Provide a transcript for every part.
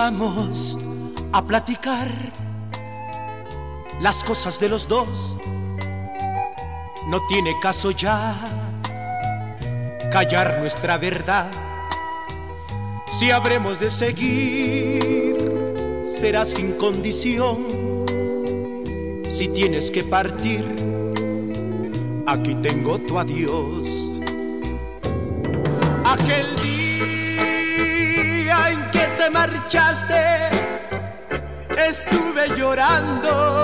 Vamos a platicar las cosas de los dos. No tiene caso ya callar nuestra verdad. Si habremos de seguir, será sin condición. Si tienes que partir, aquí tengo tu adiós. Aquel día en que te marchaste, estuve llorando.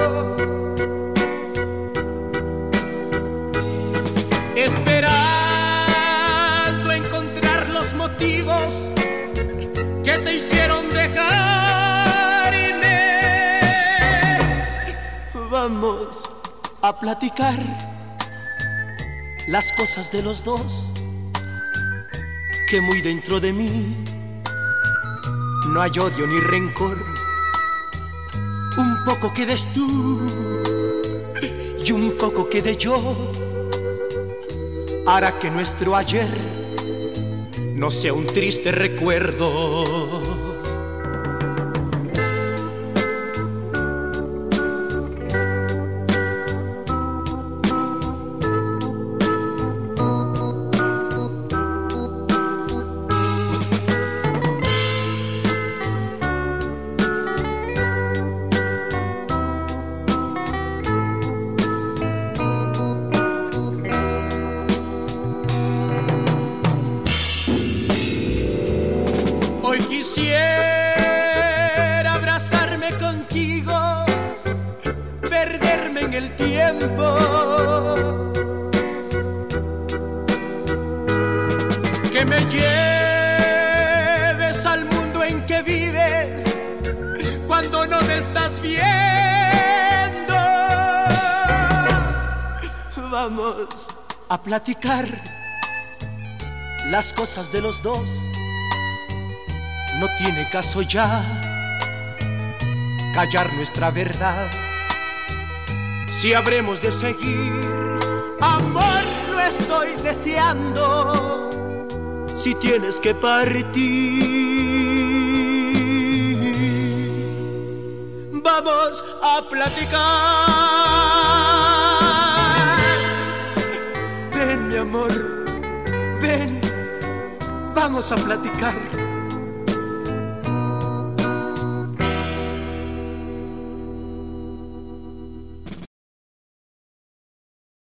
Esperando encontrar los motivos que te hicieron dejarme. Vamos a platicar las cosas de los dos, que muy dentro de mí no hay odio ni rencor. Un poco quedes tú y un poco quede yo, hará que nuestro ayer no sea un triste recuerdo. Hoy quisiera abrazarme contigo, perderme en el tiempo, que me lleves al mundo en que vives cuando no me estás viendo. Vamos a platicar las cosas de los dos. No tiene caso ya callar nuestra verdad. Si habremos de seguir, amor, lo estoy deseando. Si tienes que partir, vamos a platicar. Ven, mi amor, ven, vamos a platicar.